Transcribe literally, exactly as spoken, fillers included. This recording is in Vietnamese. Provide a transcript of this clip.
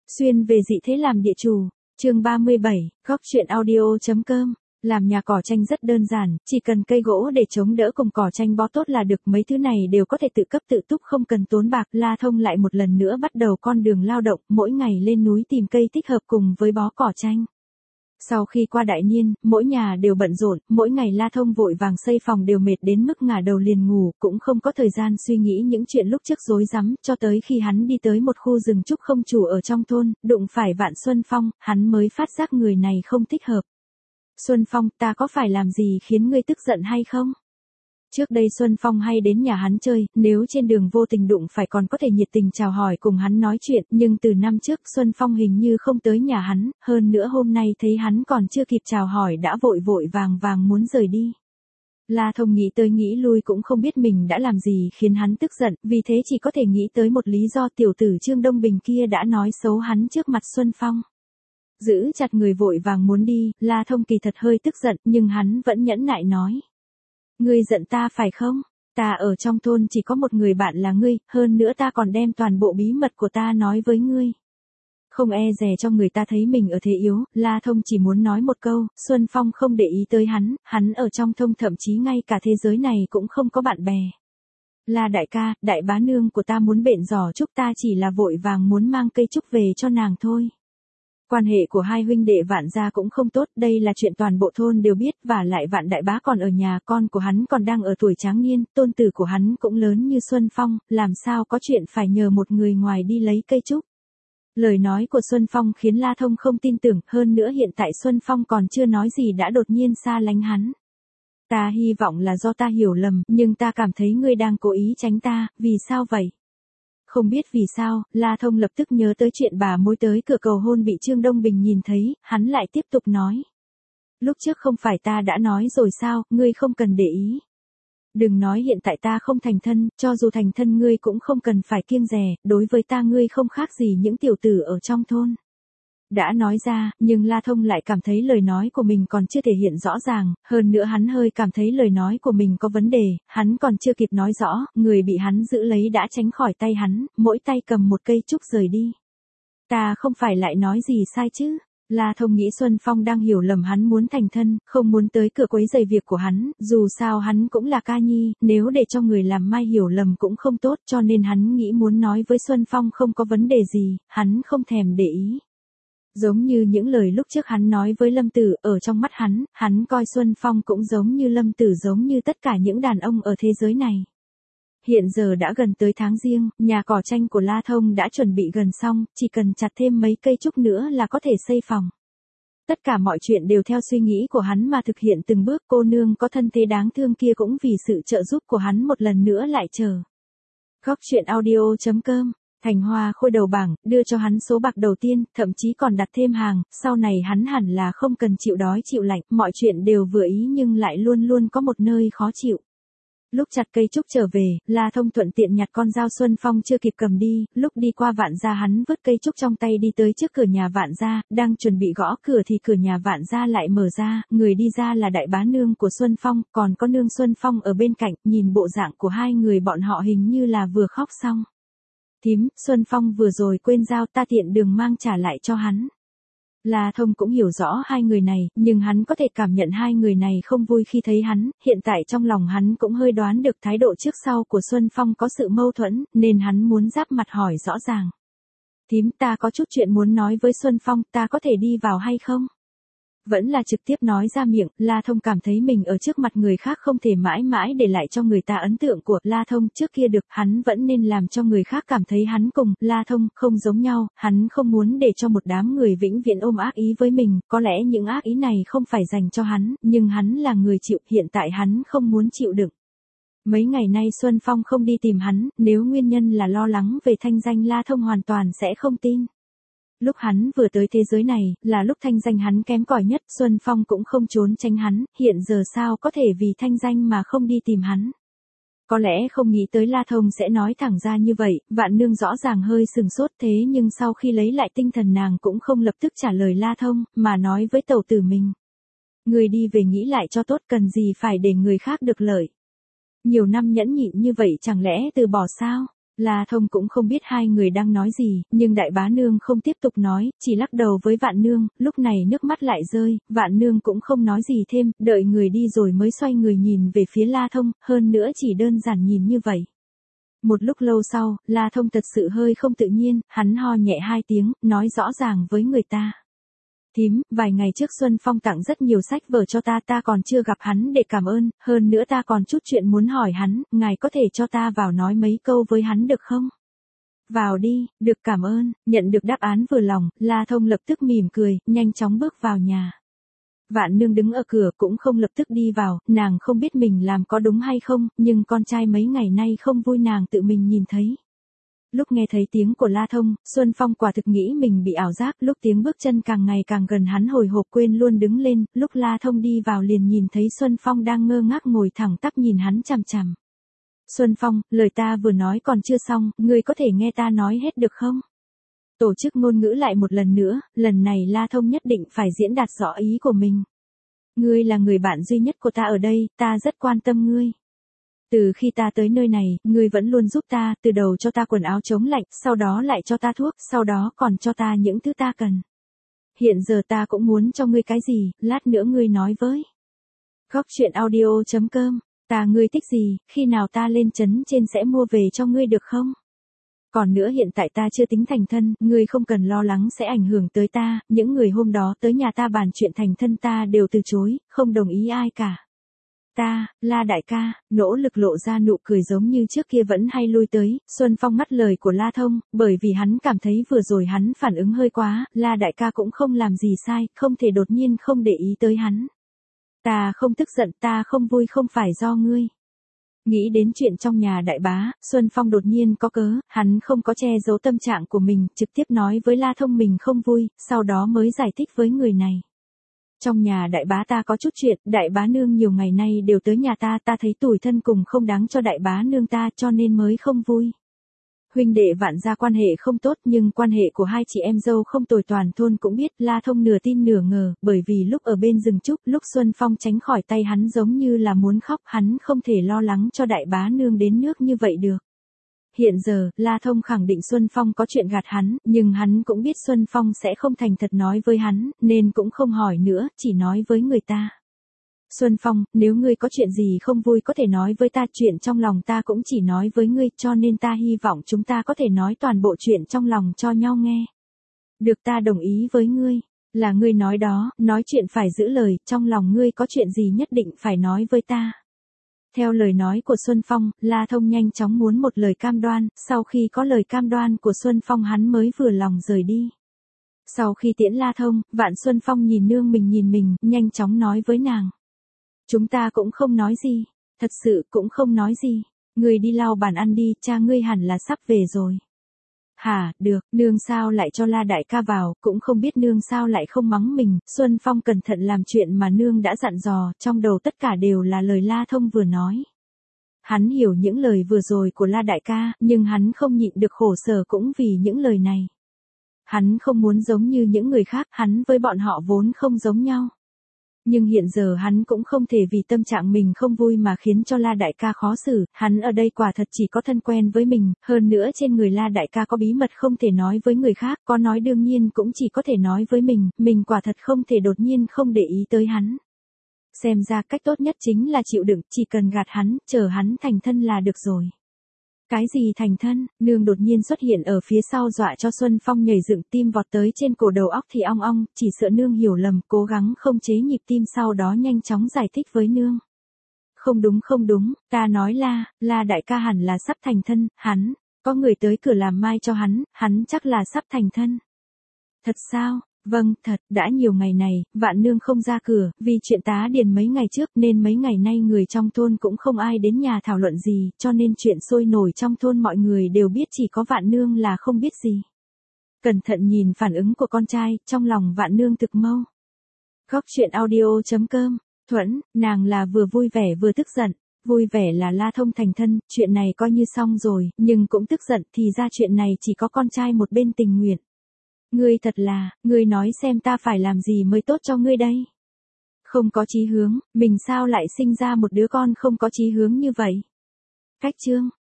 Xuyên về dị thế làm địa chủ, chương ba mươi bảy, góc truyện audio.com. Làm nhà cỏ tranh rất đơn giản, chỉ cần cây gỗ để chống đỡ cùng cỏ tranh bó tốt là được, mấy thứ này đều có thể tự cấp tự túc không cần tốn bạc. La Thông lại một lần nữa bắt đầu con đường lao động, mỗi ngày lên núi tìm cây thích hợp cùng với bó cỏ tranh. Sau khi qua đại niên, mỗi nhà đều bận rộn, mỗi ngày La Thông vội vàng xây phòng đều mệt đến mức ngả đầu liền ngủ, cũng không có thời gian suy nghĩ những chuyện lúc trước rối rắm, cho tới khi hắn đi tới một khu rừng trúc không chủ ở trong thôn, đụng phải Vạn Xuân Phong, hắn mới phát giác người này không thích hợp. Xuân Phong, ta có phải làm gì khiến ngươi tức giận hay không? Trước đây Xuân Phong hay đến nhà hắn chơi, nếu trên đường vô tình đụng phải còn có thể nhiệt tình chào hỏi cùng hắn nói chuyện, nhưng từ năm trước Xuân Phong hình như không tới nhà hắn, hơn nữa hôm nay thấy hắn còn chưa kịp chào hỏi đã vội vội vàng vàng muốn rời đi. La Thông nghĩ tới nghĩ lui cũng không biết mình đã làm gì khiến hắn tức giận, vì thế chỉ có thể nghĩ tới một lý do, tiểu tử Trương Đông Bình kia đã nói xấu hắn trước mặt Xuân Phong. Giữ chặt người vội vàng muốn đi, La Thông kỳ thật hơi tức giận, nhưng hắn vẫn nhẫn nại nói. Ngươi giận ta phải không? Ta ở trong thôn chỉ có một người bạn là ngươi, hơn nữa ta còn đem toàn bộ bí mật của ta nói với ngươi. Không e dè cho người ta thấy mình ở thế yếu, La Thông chỉ muốn nói một câu, Xuân Phong không để ý tới hắn, hắn ở trong thôn thậm chí ngay cả thế giới này cũng không có bạn bè. La đại ca, đại bá nương của ta muốn bệnh giỏ trúc, ta chỉ là vội vàng muốn mang cây trúc về cho nàng thôi. Quan hệ của hai huynh đệ Vạn gia cũng không tốt, đây là chuyện toàn bộ thôn đều biết, và lại Vạn đại bá còn ở nhà, con của hắn còn đang ở tuổi tráng niên, tôn tử của hắn cũng lớn như Xuân Phong, làm sao có chuyện phải nhờ một người ngoài đi lấy cây trúc. Lời nói của Xuân Phong khiến La Thông không tin tưởng, hơn nữa hiện tại Xuân Phong còn chưa nói gì đã đột nhiên xa lánh hắn. Ta hy vọng là do ta hiểu lầm, nhưng ta cảm thấy ngươi đang cố ý tránh ta, vì sao vậy? Không biết vì sao, La Thông lập tức nhớ tới chuyện bà mối tới cửa cầu hôn bị Trương Đông Bình nhìn thấy, hắn lại tiếp tục nói. Lúc trước không phải ta đã nói rồi sao, ngươi không cần để ý. Đừng nói hiện tại ta không thành thân, cho dù thành thân ngươi cũng không cần phải kiêng dè, đối với ta ngươi không khác gì những tiểu tử ở trong thôn. Đã nói ra, nhưng La Thông lại cảm thấy lời nói của mình còn chưa thể hiện rõ ràng, hơn nữa hắn hơi cảm thấy lời nói của mình có vấn đề, hắn còn chưa kịp nói rõ, người bị hắn giữ lấy đã tránh khỏi tay hắn, mỗi tay cầm một cây trúc rời đi. Ta không phải lại nói gì sai chứ? La Thông nghĩ Xuân Phong đang hiểu lầm hắn muốn thành thân, không muốn tới cửa quấy rầy việc của hắn, dù sao hắn cũng là ca nhi, nếu để cho người làm mai hiểu lầm cũng không tốt, cho nên hắn nghĩ muốn nói với Xuân Phong không có vấn đề gì, hắn không thèm để ý. Giống như những lời lúc trước hắn nói với Lâm Tử, ở trong mắt hắn, hắn coi Xuân Phong cũng giống như Lâm Tử, giống như tất cả những đàn ông ở thế giới này. Hiện giờ đã gần tới tháng Giêng, nhà cỏ tranh của La Thông đã chuẩn bị gần xong, chỉ cần chặt thêm mấy cây trúc nữa là có thể xây phòng. Tất cả mọi chuyện đều theo suy nghĩ của hắn mà thực hiện từng bước, cô nương có thân thế đáng thương kia cũng vì sự trợ giúp của hắn một lần nữa lại chờ. Góc truyện audio.com. Thành Hoa Khôi đầu bảng, đưa cho hắn số bạc đầu tiên, thậm chí còn đặt thêm hàng, sau này hắn hẳn là không cần chịu đói chịu lạnh, mọi chuyện đều vừa ý nhưng lại luôn luôn có một nơi khó chịu. Lúc chặt cây trúc trở về, La Thông thuận tiện nhặt con dao Xuân Phong chưa kịp cầm đi, lúc đi qua Vạn gia hắn vứt cây trúc trong tay đi tới trước cửa nhà Vạn gia, đang chuẩn bị gõ cửa thì cửa nhà Vạn gia lại mở ra, người đi ra là đại bá nương của Xuân Phong, còn có nương Xuân Phong ở bên cạnh, nhìn bộ dạng của hai người bọn họ hình như là vừa khóc xong. Thím, Xuân Phong vừa rồi quên dao, ta tiện đường mang trả lại cho hắn. La Thông cũng hiểu rõ hai người này, nhưng hắn có thể cảm nhận hai người này không vui khi thấy hắn, hiện tại trong lòng hắn cũng hơi đoán được thái độ trước sau của Xuân Phong có sự mâu thuẫn, nên hắn muốn giáp mặt hỏi rõ ràng. Thím, ta có chút chuyện muốn nói với Xuân Phong, ta có thể đi vào hay không? Vẫn là trực tiếp nói ra miệng, La Thông cảm thấy mình ở trước mặt người khác không thể mãi mãi để lại cho người ta ấn tượng của La Thông trước kia được, hắn vẫn nên làm cho người khác cảm thấy hắn cùng La Thông không giống nhau, hắn không muốn để cho một đám người vĩnh viễn ôm ác ý với mình, có lẽ những ác ý này không phải dành cho hắn, nhưng hắn là người chịu, hiện tại hắn không muốn chịu đựng. Mấy ngày nay Xuân Phong không đi tìm hắn, nếu nguyên nhân là lo lắng về thanh danh La Thông hoàn toàn sẽ không tin. Lúc hắn vừa tới thế giới này, là lúc thanh danh hắn kém cỏi nhất, Xuân Phong cũng không trốn tránh hắn, hiện giờ sao có thể vì thanh danh mà không đi tìm hắn. Có lẽ không nghĩ tới La Thông sẽ nói thẳng ra như vậy, Vạn nương rõ ràng hơi sừng sốt thế nhưng sau khi lấy lại tinh thần nàng cũng không lập tức trả lời La Thông, mà nói với tẩu tử mình. Người đi về nghĩ lại cho tốt, cần gì phải để người khác được lợi. Nhiều năm nhẫn nhịn như vậy chẳng lẽ từ bỏ sao? La Thông cũng không biết hai người đang nói gì, nhưng đại bá nương không tiếp tục nói, chỉ lắc đầu với Vạn Nương, lúc này nước mắt lại rơi, Vạn Nương cũng không nói gì thêm, đợi người đi rồi mới xoay người nhìn về phía La Thông, hơn nữa chỉ đơn giản nhìn như vậy. Một lúc lâu sau, La Thông thật sự hơi không tự nhiên, hắn ho nhẹ hai tiếng, nói rõ ràng với người ta. Thím, vài ngày trước Xuân Phong tặng rất nhiều sách vở cho ta, ta còn chưa gặp hắn để cảm ơn, hơn nữa ta còn chút chuyện muốn hỏi hắn, ngài có thể cho ta vào nói mấy câu với hắn được không? Vào đi, được cảm ơn, nhận được đáp án vừa lòng, La Thông lập tức mỉm cười, nhanh chóng bước vào nhà. Vạn Nương đứng ở cửa cũng không lập tức đi vào, nàng không biết mình làm có đúng hay không, nhưng con trai mấy ngày nay không vui nàng tự mình nhìn thấy. Lúc nghe thấy tiếng của La Thông, Xuân Phong quả thực nghĩ mình bị ảo giác, lúc tiếng bước chân càng ngày càng gần hắn hồi hộp quên luôn đứng lên, lúc La Thông đi vào liền nhìn thấy Xuân Phong đang ngơ ngác ngồi thẳng tắp nhìn hắn chằm chằm. Xuân Phong, lời ta vừa nói còn chưa xong, ngươi có thể nghe ta nói hết được không? Tổ chức ngôn ngữ lại một lần nữa, lần này La Thông nhất định phải diễn đạt rõ ý của mình. Ngươi là người bạn duy nhất của ta ở đây, ta rất quan tâm ngươi. Từ khi ta tới nơi này, ngươi vẫn luôn giúp ta, từ đầu cho ta quần áo chống lạnh, sau đó lại cho ta thuốc, sau đó còn cho ta những thứ ta cần. Hiện giờ ta cũng muốn cho ngươi cái gì, lát nữa ngươi nói với. Góc truyện audio chấm com, ta ngươi thích gì, khi nào ta lên trấn trên sẽ mua về cho ngươi được không? Còn nữa hiện tại ta chưa tính thành thân, ngươi không cần lo lắng sẽ ảnh hưởng tới ta, những người hôm đó tới nhà ta bàn chuyện thành thân ta đều từ chối, không đồng ý ai cả. Ta, La đại ca, nỗ lực lộ ra nụ cười giống như trước kia vẫn hay lui tới, Xuân Phong ngắt lời của La Thông, bởi vì hắn cảm thấy vừa rồi hắn phản ứng hơi quá, La đại ca cũng không làm gì sai, không thể đột nhiên không để ý tới hắn. Ta không tức giận, ta không vui không phải do ngươi. Nghĩ đến chuyện trong nhà đại bá, Xuân Phong đột nhiên có cớ, hắn không có che giấu tâm trạng của mình, trực tiếp nói với La Thông mình không vui, sau đó mới giải thích với người này. Trong nhà đại bá ta có chút chuyện, đại bá nương nhiều ngày nay đều tới nhà ta, ta thấy tủi thân cùng không đáng cho đại bá nương ta cho nên mới không vui. Huynh đệ Vạn gia quan hệ không tốt nhưng quan hệ của hai chị em dâu không tồi, toàn thôn cũng biết. La Thông nửa tin nửa ngờ, bởi vì lúc ở bên rừng trúc, lúc Xuân Phong tránh khỏi tay hắn giống như là muốn khóc, hắn không thể lo lắng cho đại bá nương đến nước như vậy được. Hiện giờ, La Thông khẳng định Xuân Phong có chuyện gạt hắn, nhưng hắn cũng biết Xuân Phong sẽ không thành thật nói với hắn, nên cũng không hỏi nữa, chỉ nói với người ta. Xuân Phong, nếu ngươi có chuyện gì không vui có thể nói với ta, chuyện trong lòng ta cũng chỉ nói với ngươi, cho nên ta hy vọng chúng ta có thể nói toàn bộ chuyện trong lòng cho nhau nghe. Được, ta đồng ý với ngươi, là ngươi nói đó, nói chuyện phải giữ lời, trong lòng ngươi có chuyện gì nhất định phải nói với ta. Theo lời nói của Xuân Phong, La Thông nhanh chóng muốn một lời cam đoan, sau khi có lời cam đoan của Xuân Phong hắn mới vừa lòng rời đi. Sau khi tiễn La Thông, Vạn Xuân Phong nhìn nương mình nhìn mình, nhanh chóng nói với nàng. Chúng ta cũng không nói gì, thật sự cũng không nói gì, ngươi đi lau bàn ăn đi, cha ngươi hẳn là sắp về rồi. Hả, được, nương sao lại cho La đại ca vào, cũng không biết nương sao lại không mắng mình, Xuân Phong cẩn thận làm chuyện mà nương đã dặn dò, trong đầu tất cả đều là lời La Thông vừa nói. Hắn hiểu những lời vừa rồi của La đại ca, nhưng hắn không nhịn được khổ sở cũng vì những lời này. Hắn không muốn giống như những người khác, hắn với bọn họ vốn không giống nhau. Nhưng hiện giờ hắn cũng không thể vì tâm trạng mình không vui mà khiến cho La đại ca khó xử, hắn ở đây quả thật chỉ có thân quen với mình, hơn nữa trên người La đại ca có bí mật không thể nói với người khác, có nói đương nhiên cũng chỉ có thể nói với mình, mình quả thật không thể đột nhiên không để ý tới hắn. Xem ra cách tốt nhất chính là chịu đựng, chỉ cần gạt hắn, chờ hắn thành thân là được rồi. Cái gì thành thân, nương đột nhiên xuất hiện ở phía sau dọa cho Xuân Phong nhảy dựng, tim vọt tới trên cổ, đầu óc thì ong ong, chỉ sợ nương hiểu lầm, cố gắng không chế nhịp tim, sau đó nhanh chóng giải thích với nương. Không đúng không đúng, ta nói là, La đại ca hẳn là sắp thành thân, hắn, có người tới cửa làm mai cho hắn, hắn chắc là sắp thành thân. Thật sao? Vâng, thật, đã nhiều ngày này, Vạn nương không ra cửa, vì chuyện tá điền mấy ngày trước nên mấy ngày nay người trong thôn cũng không ai đến nhà thảo luận gì, cho nên chuyện sôi nổi trong thôn mọi người đều biết, chỉ có Vạn nương là không biết gì. Cẩn thận nhìn phản ứng của con trai, trong lòng Vạn nương thực mâu. Góc truyện audio chấm com, Thuẫn, nàng là vừa vui vẻ vừa tức giận. Vui vẻ là La Thông thành thân, chuyện này coi như xong rồi, nhưng cũng tức giận, thì ra chuyện này chỉ có con trai một bên tình nguyện. Ngươi thật là, ngươi nói xem ta phải làm gì mới tốt cho ngươi đây. Không có chí hướng, mình sao lại sinh ra một đứa con không có chí hướng như vậy. Cách chương.